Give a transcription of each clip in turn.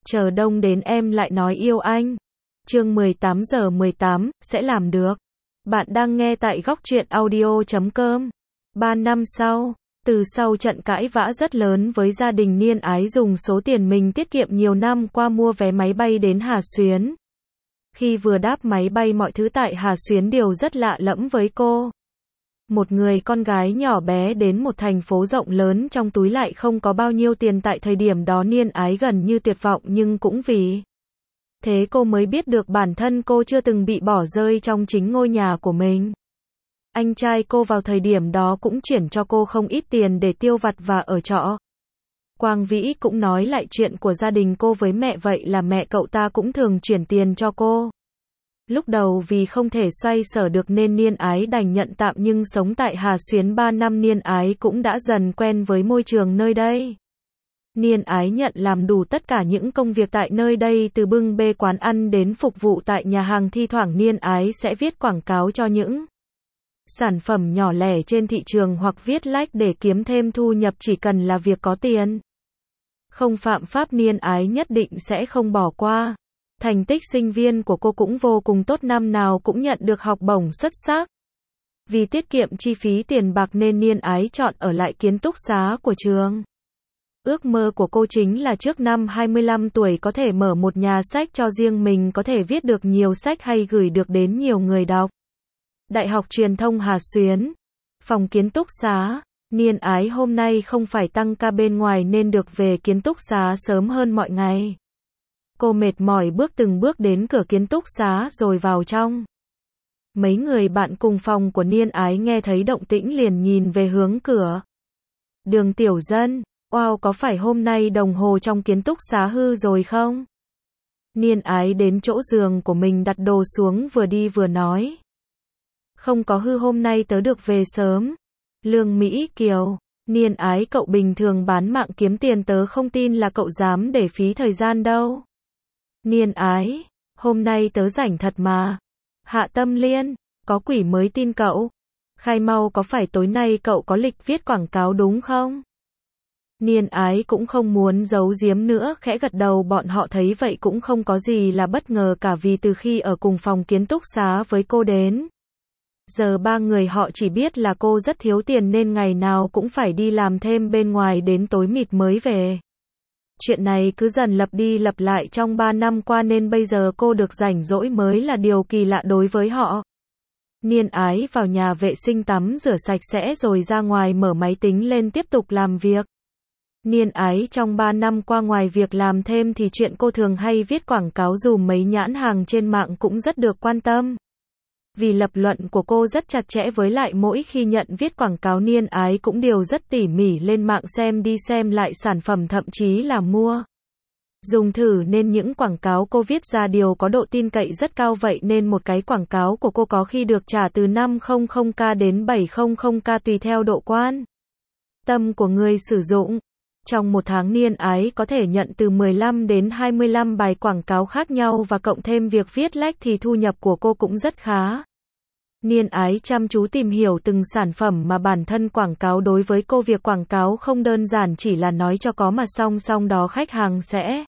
Chờ đông đến em lại nói yêu anh. Chương 18 giờ 18, sẽ làm được. Bạn đang nghe tại góc truyện audio.com. 3 năm sau, từ sau trận cãi vã rất lớn với gia đình Niên Ái dùng số tiền mình tiết kiệm nhiều năm qua mua vé máy bay đến Hà Xuyến. Khi vừa đáp máy bay mọi thứ tại Hà Xuyến đều rất lạ lẫm với cô. Một người con gái nhỏ bé đến một thành phố rộng lớn trong túi lại không có bao nhiêu tiền tại thời điểm đó Niên Ái gần như tuyệt vọng nhưng cũng vì thế cô mới biết được bản thân cô chưa từng bị bỏ rơi trong chính ngôi nhà của mình. Anh trai cô vào thời điểm đó cũng chuyển cho cô không ít tiền để tiêu vặt và ở trọ. Quang Vĩ cũng nói lại chuyện của gia đình cô với mẹ vậy là mẹ cậu ta cũng thường chuyển tiền cho cô. Lúc đầu vì không thể xoay sở được nên Niên Ái đành nhận tạm nhưng sống tại Hà Xuyến 3 năm Niên Ái cũng đã dần quen với môi trường nơi đây. Niên Ái nhận làm đủ tất cả những công việc tại nơi đây từ bưng bê quán ăn đến phục vụ tại nhà hàng thi thoảng Niên Ái sẽ viết quảng cáo cho những sản phẩm nhỏ lẻ trên thị trường hoặc viết lách để kiếm thêm thu nhập chỉ cần là việc có tiền. Không phạm pháp Niên Ái nhất định sẽ không bỏ qua. Thành tích sinh viên của cô cũng vô cùng tốt năm nào cũng nhận được học bổng xuất sắc. Vì tiết kiệm chi phí tiền bạc nên Niên Ái chọn ở lại ký túc xá của trường. Ước mơ của cô chính là trước năm 25 tuổi có thể mở một nhà sách cho riêng mình, có thể viết được nhiều sách hay gửi được đến nhiều người đọc. Đại học Truyền thông Hà Xuyến. Phòng ký túc xá. Niên Ái hôm nay không phải tăng ca bên ngoài nên được về ký túc xá sớm hơn mọi ngày. Cô mệt mỏi bước từng bước đến cửa ký túc xá rồi vào trong. Mấy người bạn cùng phòng của Niên Ái nghe thấy động tĩnh liền nhìn về hướng cửa. Đường Tiểu Dân, wow, có phải hôm nay đồng hồ trong ký túc xá hư rồi không? Niên Ái đến chỗ giường của mình đặt đồ xuống vừa đi vừa nói. Không có hư, hôm nay tớ được về sớm. Lương Mỹ Kiều, Niên Ái cậu bình thường bán mạng kiếm tiền, tớ không tin là cậu dám để phí thời gian đâu. Niên Ái, hôm nay tớ rảnh thật mà. Hạ Tâm Liên, có quỷ mới tin cậu. Khai mau, có phải tối nay cậu có lịch viết quảng cáo đúng không? Niên Ái cũng không muốn giấu giếm nữa, khẽ gật đầu. Bọn họ thấy vậy cũng không có gì là bất ngờ cả vì từ khi ở cùng phòng ký túc xá với cô đến giờ ba người họ chỉ biết là cô rất thiếu tiền nên ngày nào cũng phải đi làm thêm bên ngoài đến tối mịt mới về. Chuyện này cứ dần lặp đi lặp lại trong 3 năm qua nên bây giờ cô được rảnh rỗi mới là điều kỳ lạ đối với họ. Niên Ái vào nhà vệ sinh tắm rửa sạch sẽ rồi ra ngoài mở máy tính lên tiếp tục làm việc. Niên Ái trong 3 năm qua ngoài việc làm thêm thì chuyện cô thường hay viết quảng cáo dùm mấy nhãn hàng trên mạng cũng rất được quan tâm. Vì lập luận của cô rất chặt chẽ với lại mỗi khi nhận viết quảng cáo Niên Ái cũng đều rất tỉ mỉ lên mạng xem đi xem lại sản phẩm thậm chí là mua dùng thử nên những quảng cáo cô viết ra đều có độ tin cậy rất cao, vậy nên một cái quảng cáo của cô có khi được trả từ 500k đến 700k tùy theo độ quan tâm của người sử dụng. Trong một tháng Niên Ái có thể nhận từ 15 đến 25 bài quảng cáo khác nhau và cộng thêm việc viết lách thì thu nhập của cô cũng rất khá. Niên Ái chăm chú tìm hiểu từng sản phẩm mà bản thân quảng cáo. Đối với cô việc quảng cáo không đơn giản chỉ là nói cho có mà song song đó khách hàng sẽ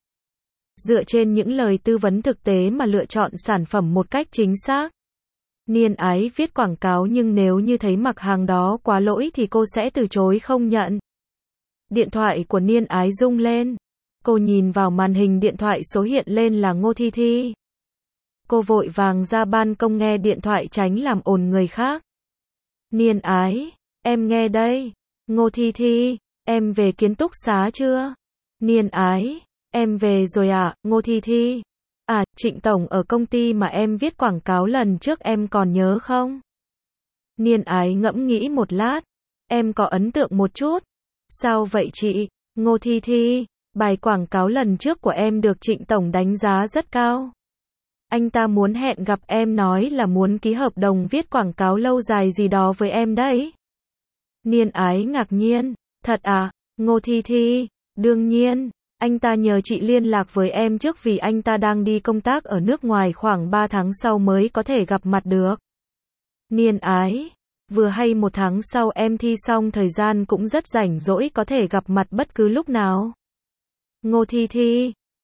dựa trên những lời tư vấn thực tế mà lựa chọn sản phẩm một cách chính xác. Niên Ái viết quảng cáo nhưng nếu như thấy mặt hàng đó quá lỗi thì cô sẽ từ chối không nhận. Điện thoại của Niên Ái rung lên. Cô nhìn vào màn hình điện thoại, số hiện lên là Ngô Thi Thi. Cô vội vàng ra ban công nghe điện thoại tránh làm ồn người khác. Niên Ái, em nghe đây. Ngô Thi Thi, em về ký túc xá chưa? Niên Ái, em về rồi ạ. Ngô Thi Thi, à, Trịnh Tổng ở công ty mà em viết quảng cáo lần trước em còn nhớ không? Niên Ái ngẫm nghĩ một lát. Em có ấn tượng một chút. Sao vậy chị? Ngô Thi Thi, bài quảng cáo lần trước của em được Trịnh Tổng đánh giá rất cao. Anh ta muốn hẹn gặp em, nói là muốn ký hợp đồng viết quảng cáo lâu dài gì đó với em đấy. Niên Ái ngạc nhiên. Thật à? Ngô Thi Thi, đương nhiên. Anh ta nhờ chị liên lạc với em trước vì anh ta đang đi công tác ở nước ngoài, khoảng 3 tháng sau mới có thể gặp mặt được. Niên Ái, vừa hay 1 tháng sau em thi xong, thời gian cũng rất rảnh rỗi, có thể gặp mặt bất cứ lúc nào. Ngô Thi Thi,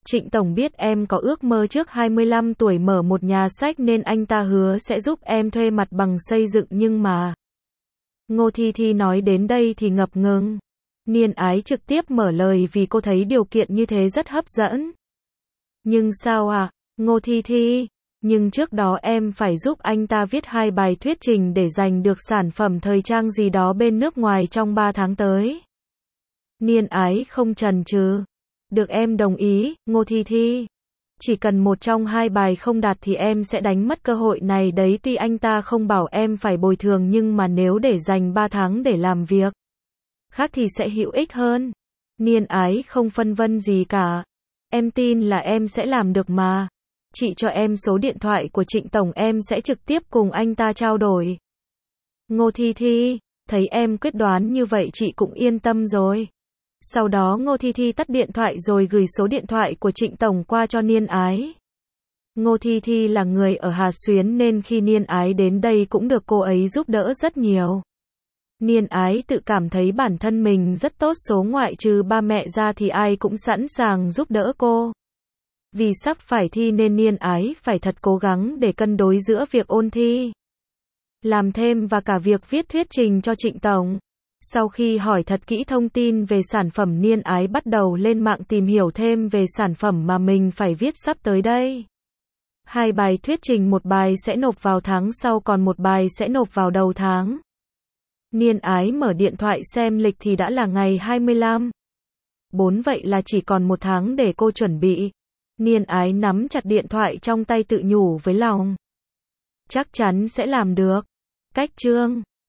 Trịnh Tổng biết em có ước mơ trước 25 tuổi mở một nhà sách nên anh ta hứa sẽ giúp em thuê mặt bằng xây dựng nhưng mà... Ngô Thi Thi nói đến đây thì ngập ngừng. Niên Ái trực tiếp mở lời vì cô thấy điều kiện như thế rất hấp dẫn. Nhưng sao à, Ngô Thi Thi? Nhưng trước đó em phải giúp anh ta viết 2 bài thuyết trình để giành được sản phẩm thời trang gì đó bên nước ngoài trong 3 tháng tới. Niên Ái không chần chừ. Được em đồng ý, Ngô Thi Thi. Chỉ cần một trong 2 bài không đạt thì em sẽ đánh mất cơ hội này đấy. Tuy anh ta không bảo em phải bồi thường nhưng mà nếu để dành 3 tháng để làm việc khác thì sẽ hữu ích hơn. Niên Ái không phân vân gì cả. Em tin là em sẽ làm được mà. Chị cho em số điện thoại của Trịnh Tổng, em sẽ trực tiếp cùng anh ta trao đổi. Ngô Thi Thi, thấy em quyết đoán như vậy chị cũng yên tâm rồi. Sau đó Ngô Thi Thi tắt điện thoại rồi gửi số điện thoại của Trịnh Tổng qua cho Niên Ái. Ngô Thi Thi là người ở Hà Xuyến nên khi Niên Ái đến đây cũng được cô ấy giúp đỡ rất nhiều. Niên Ái tự cảm thấy bản thân mình rất tốt, số ngoại trừ ba mẹ ra thì ai cũng sẵn sàng giúp đỡ cô. Vì sắp phải thi nên Niên Ái phải thật cố gắng để cân đối giữa việc ôn thi, làm thêm và cả việc viết thuyết trình cho Trịnh Tổng. Sau khi hỏi thật kỹ thông tin về sản phẩm, Niên Ái bắt đầu lên mạng tìm hiểu thêm về sản phẩm mà mình phải viết sắp tới đây. 2 bài thuyết trình, một bài sẽ nộp vào tháng sau còn một bài sẽ nộp vào đầu tháng. Niên Ái mở điện thoại xem lịch thì đã là ngày 25/4, vậy là chỉ còn 1 tháng để cô chuẩn bị. Niên Ái nắm chặt điện thoại trong tay tự nhủ với lòng. Chắc chắn sẽ làm được. Cách chương